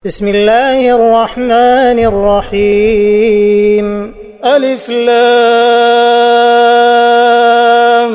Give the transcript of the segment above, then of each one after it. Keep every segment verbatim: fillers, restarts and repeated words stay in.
بسم الله الرحمن الرحيم. ألف لام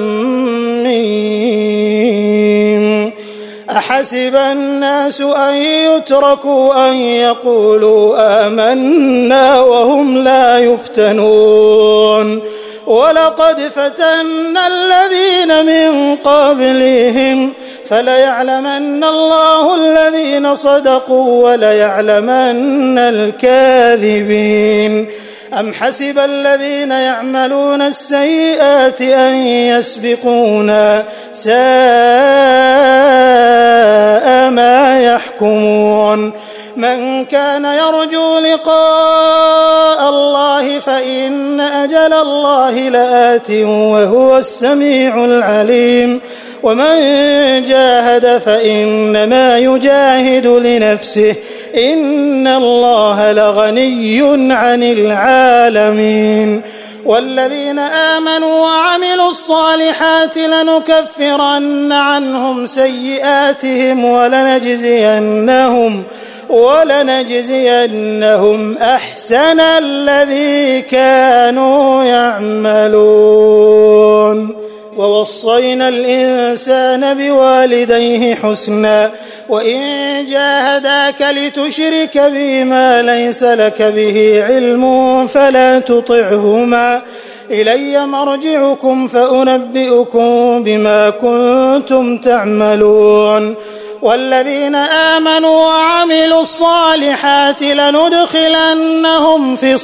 ميم. أحسب الناس أن يتركوا أن يقولوا آمنا وهم لا يفتنون ولقد فتنا الذين من قبلهم فليعلمن الله الذين صدقوا وليعلمن الكاذبين. أم حسب الذين يعملون السيئات أن يسبقونا ساء ما يحكمون. من كان يرجو لقاء الله فإن أجل الله لآت وهو السميع العليم. ومن جاهد فإنما يجاهد لنفسه إن الله لغني عن العالمين. والذين آمنوا وعملوا الصالحات لنكفرن عنهم سيئاتهم ولنجزينهم ولنجزينهم أحسن الذي كانوا يعملون. ووصينا الإنسان بوالديه حسنا وإن جاهداك لتشرك بي ما ليس لك به علم فلا تطعهما إلي مرجعكم فأنبئكم بما كنتم تعملون. والذين آمنوا وعملوا الصالحات لندخلنهم في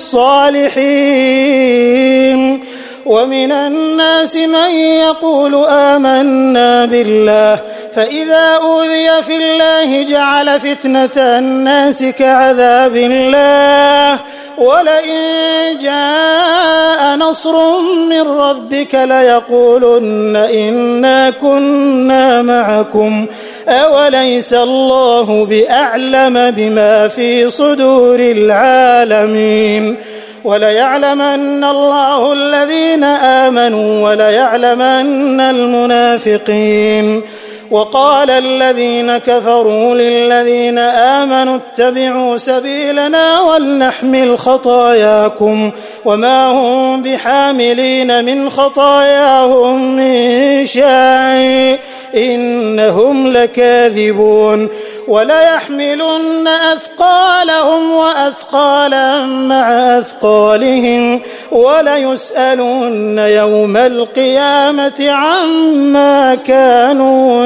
الصالحين. ومن الناس من يقول آمنا بالله فإذا أوذي في الله جعل فتنة الناس كعذاب الله ولئن جاء نصر من ربك ليقولن إنا كنا معكم أوليس الله بأعلم بما في صدور العالمين. وليعلمن الله الذين آمنوا وليعلمن المنافقين. وقال الذين كفروا للذين آمنوا اتبعوا سبيلنا ولنحمل خطاياكم وما هم بحاملين من خطاياهم من شيء إنهم لكاذبون. وليحملن أثقالهم وأثقالا مع أثقالهم وليسألن يوم القيامة عما كانوا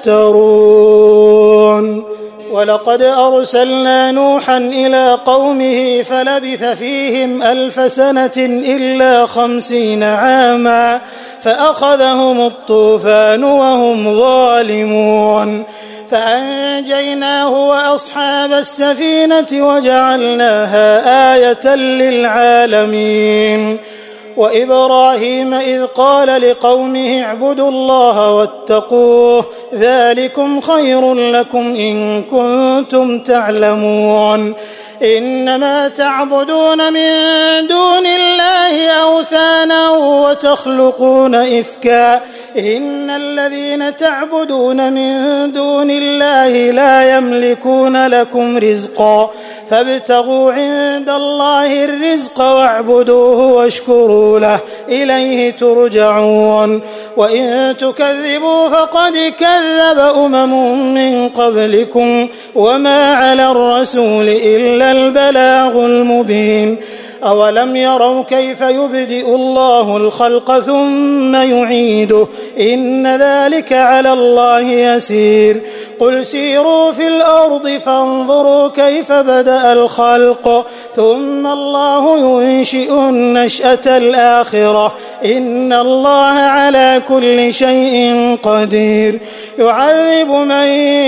يفترون. ولقد أرسلنا نوحا إلى قومه فلبث فيهم ألف سنة إلا خمسين عاما فأخذهم الطوفان وهم ظالمون فأنجيناه وأصحاب السفينة وجعلناها آية للعالمين. وإبراهيم إذ قال لقومه اعبدوا الله واتقوه ذلكم خير لكم إن كنتم تعلمون. إنما تعبدون من دون الله أوثانا وتخلقون إفكا إن الذين تعبدون من دون الله لا يملكون لكم رزقا فابتغوا عند الله الرزق واعبدوه واشكروا له إليه ترجعون. وإن تكذبوا فقد كذب أمم من قبلكم وما على الرسول إلا البلاغ المبين. أولم يروا كيف يبدئ الله الخلق ثم يعيده إن ذلك على الله يسير. قل سيروا في الأرض فانظروا كيف بدأ الخلق ثم الله ينشئ النشأة الآخرة إن الله على كل شيء قدير. يعذب من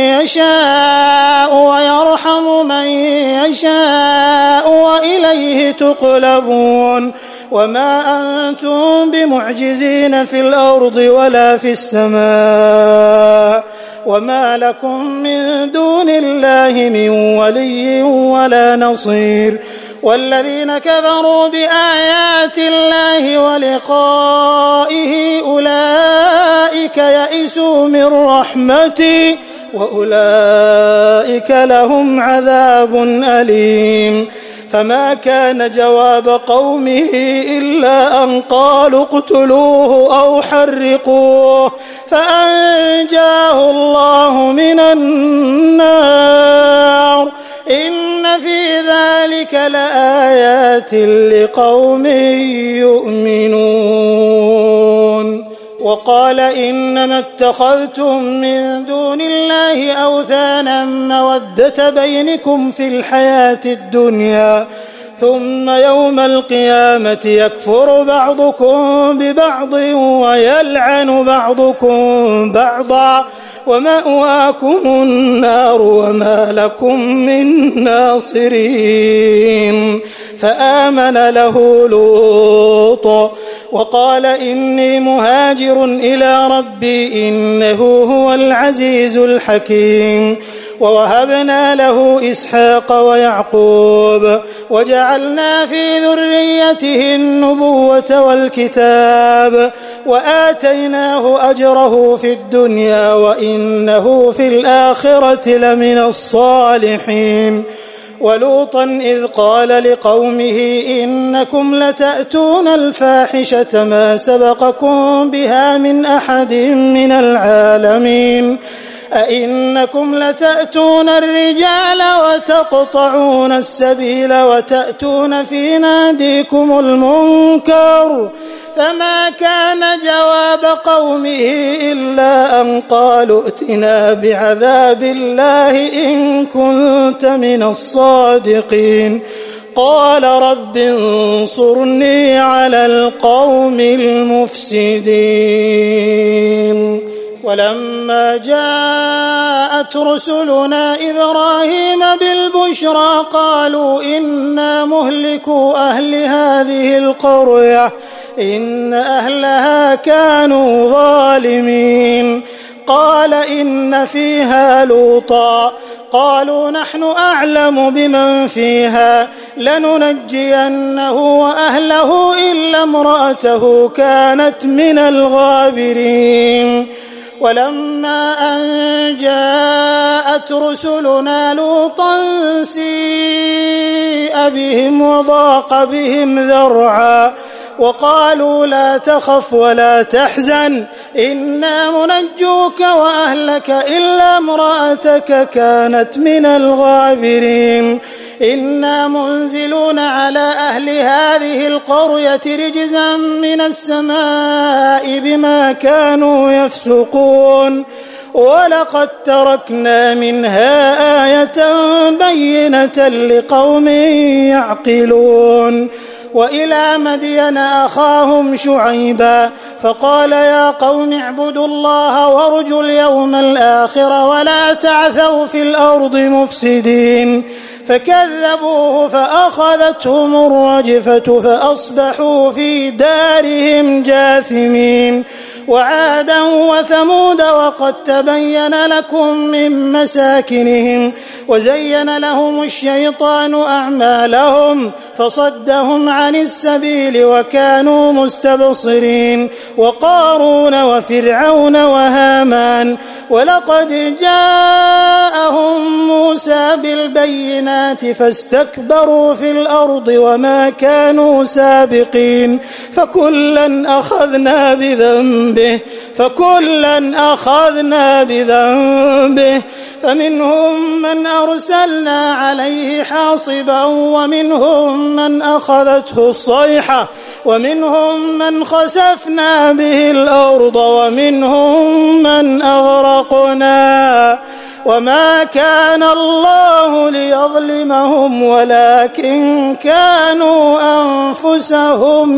يشاء ويرحم من يشاء وإليه تقلبون. وما أنتم بمعجزين في الأرض ولا في السماء وما لكم من دون الله من ولي ولا نصير. والذين كفروا بآيات الله ولقائه أولئك يئسوا من رحمتي وأولئك لهم عذاب أليم. فما كان جواب قومه إلا أن قالوا اقتلوه أو حرقوه فأنجاه الله من النار. إن في ذلك لآيات لقوم يؤمنون. وقال إنما اتخذتم من دون الله أوثانا مودة بينكم في الحياة الدنيا ثم يوم القيامة يكفر بعضكم ببعض ويلعن بعضكم بعضا ومأواكم النار وما لكم من ناصرين. فآمن له لوط وقال إني مهاجر إلى ربي إنه هو العزيز الحكيم. ووهبنا له إسحاق ويعقوب وجعلنا في ذريته النبوة والكتاب وآتيناه أجره في الدنيا وإنه في الآخرة لمن الصالحين. ولوطا إذ قال لقومه إنكم لتأتون الفاحشة ما سبقكم بها من أحد من العالمين أئنكم لتأتون الرجال وتقطعون السبيل وتأتون في ناديكم المنكر. فما كان جواب قومه إلا أن قالوا ائتنا بعذاب الله إن كنت من الصادقين. قال رب انصرني على القوم المفسدين. ولما جاءت رسلنا إبراهيم بالبشرى قالوا إنا مهلكو أهل هذه القرية إن أهلها كانوا ظالمين. قال إن فيها لوطا قالوا نحن أعلم بمن فيها لننجينه وأهله إلا امرأته كانت من الغابرين. ولما أن جاءت رسلنا لوطا سيء بهم وضاق بهم ذرعا وقالوا لا تخف ولا تحزن إنا منجوك وأهلك إلا امرأتك كانت من الغابرين. إنا منزلون على أهل هذه القرية رجزا من السماء بما كانوا يفسقون. ولقد تركنا منها آية بينة لقوم يعقلون. وإلى مدين أخاهم شعيبا فقال يا قوم اعبدوا الله وارجوا اليوم الآخر ولا تعثوا في الأرض مفسدين. فكذبوه فأخذتهم الرجفة فأصبحوا في دارهم جاثمين. وعادا وثمود وقد تبين لكم من مساكنهم وزين لهم الشيطان أعمالهم فصدهم عن السبيل وكانوا مستبصرين. وقارون وفرعون وهامان ولقد جاءهم موسى بالبينات فاستكبروا في الأرض وما كانوا سابقين. فكلا أخذنا بذنبه فكلا أخذنا بذنبه فمنهم من أرسلنا عليه حاصبا ومنهم من أخذته الصيحة ومنهم من خسفنا به الأرض ومنهم من أغرقنا. وما كان الله ليظلمهم ولكن كانوا أنفسهم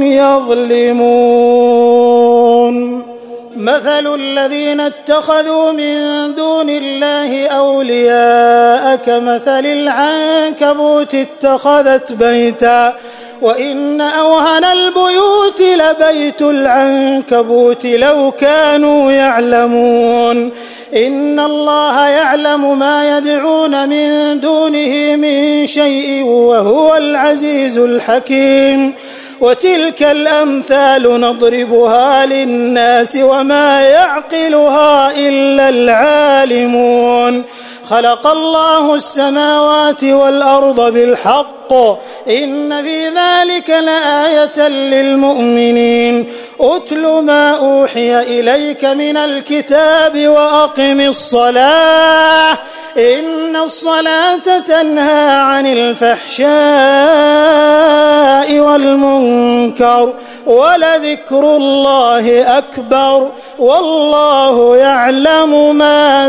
يظلمون. مثل الذين اتخذوا من دون الله أولياء كمثل العنكبوت اتخذت بيتا وإن أوهن البيوت لبيت العنكبوت لو كانوا يعلمون. إن الله يعلم ما يدعون من دونه من شيء وهو العزيز الحكيم. وتلك الأمثال نضربها للناس وما يعقلها إلا العالمون. خلق الله السماوات والأرض بالحق إن في ذلك لآية للمؤمنين. أتل ما أوحي إليك من الكتاب وأقم الصلاة إن الصلاة تنهى عن الفحشاء والمنكر ولذكر الله أكبر والله يعلم ما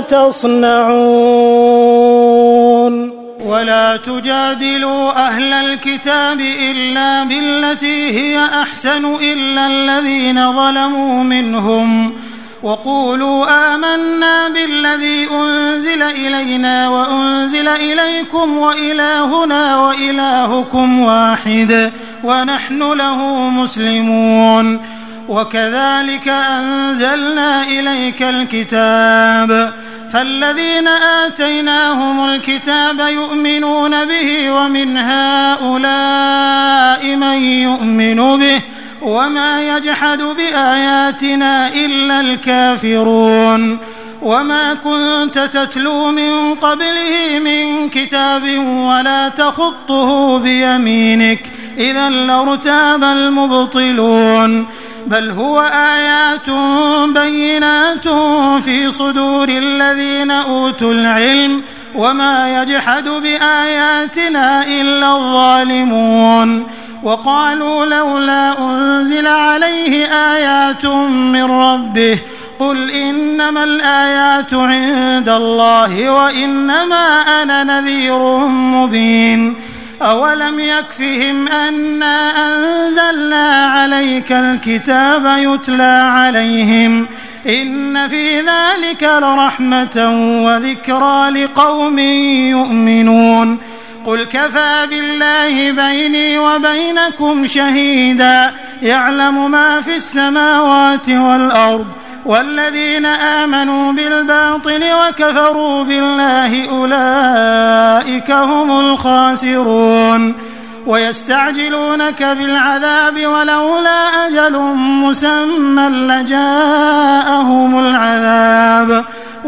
تصنعون. ولا تجادلوا أهل الكتاب إلا بالتي هي أحسن إلا الذين ظلموا منهم وقولوا آمنا بالذي أنزل إلينا وأنزل إليكم وإلهنا وإلهكم واحد ونحن له مسلمون. وكذلك أنزلنا إليك الكتاب فالذين آتيناهم الكتاب يؤمنون به ومن هؤلاء من يؤمن به وما يجحد بآياتنا إلا الكافرون. وما كنت تتلو من قبله من كتاب ولا تخطه بيمينك إذا لارتاب المبطلون. بل هو آيات بينات في صدور الذين أوتوا العلم وما يجحد بآياتنا إلا الظالمون. وقالوا لولا أنزل عليه آيات من ربه قل إنما الآيات عند الله وإنما أنا نذير مبين. أولم يكفهم أنا أنزلنا عليك الكتاب يتلى عليهم إن في ذلك لرحمة وذكرى لقوم يؤمنون. قل كفى بالله بيني وبينكم شهيدا يعلم ما في السماوات والأرض والذين آمنوا بالباطل وكفروا بالله أولئك هم الخاسرون. ويستعجلونك بالعذاب ولولا أجل مسمى لجاءهم العذاب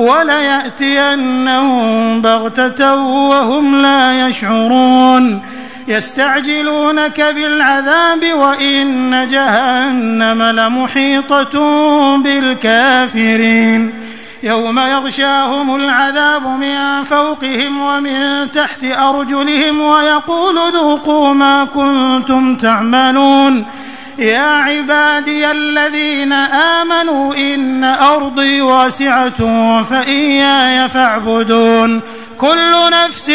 وليأتينهم بغتة وهم لا يشعرون. يستعجلونك بالعذاب وإن جهنم لمحيطة بالكافرين. يوم يغشاهم العذاب من فوقهم ومن تحت أرجلهم ويقول ذوقوا ما كنتم تعملون. يا عبادي الذين آمنوا إن أرضي واسعة فإياي فاعبدون. كل نفس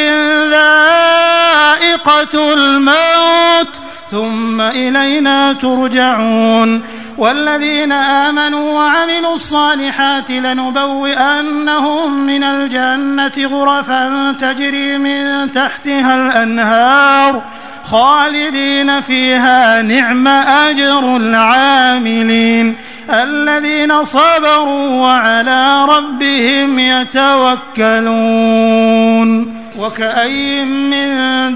ذائقة الموت ثم إلينا ترجعون. والذين آمنوا وعملوا الصالحات لنبوئنهم من الجنة غرفا تجري من تحتها الأنهار خالدين فيها نعم أجر العاملين الذين صبروا وعلى ربهم يتوكلون. وكأي من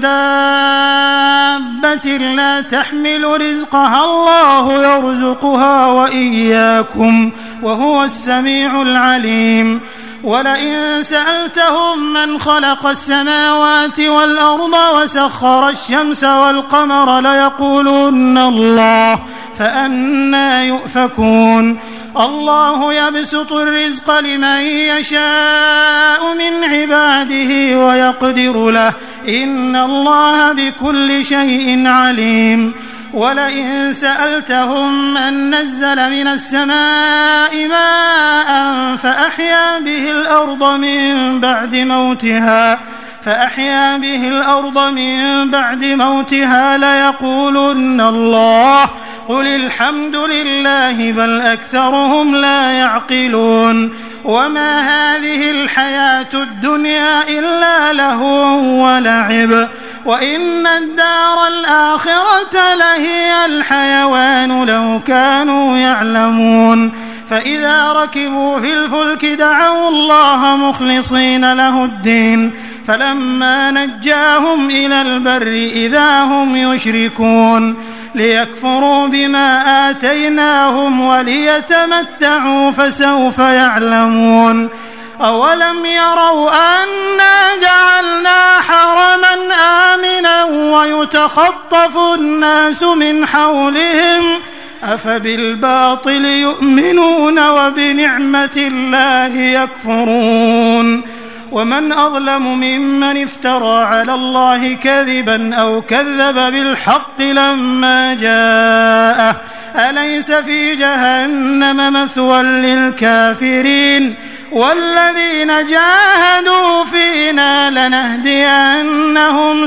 دابة لا تحمل رزقها الله يرزقها وإياكم وهو السميع العليم. ولئن سألتهم من خلق السماوات والأرض وسخر الشمس والقمر ليقولن الله فأنى يؤفكون. الله يبسط الرزق لمن يشاء من عباده ويقدر له إن الله بكل شيء عليم. ولئن سألتهم من نزل من السماء ماء فأحيا به الأرض من بعد موتها فأحيا به الأرض من بعد موتها ليقولن الله قل الحمد لله بل أكثرهم لا يعقلون. وما هذه الحياة الدنيا إلا لهو ولعب وإن الدار الآخرة لهي الحيوان لو كانوا يعلمون. فإذا ركبوا في الفلك دعوا الله مخلصين له الدين فلما نجاهم إلى البر إذا هم يشركون ليكفروا بما آتيناهم وليتمتعوا فسوف يعلمون أولم يروا أنا جعلنا حرما آمنا ويتخطف الناس من حولهم أفبالباطل يؤمنون وبنعمة الله يكفرون ومن أظلم ممن افترى على الله كذبا أو كذب بالحق لما جاءه أليس في جهنم مثوى للكافرين والذين جاهدوا فينا لنهدينهم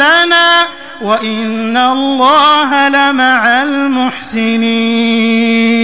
سبلنا وإن الله لمع المحسنين.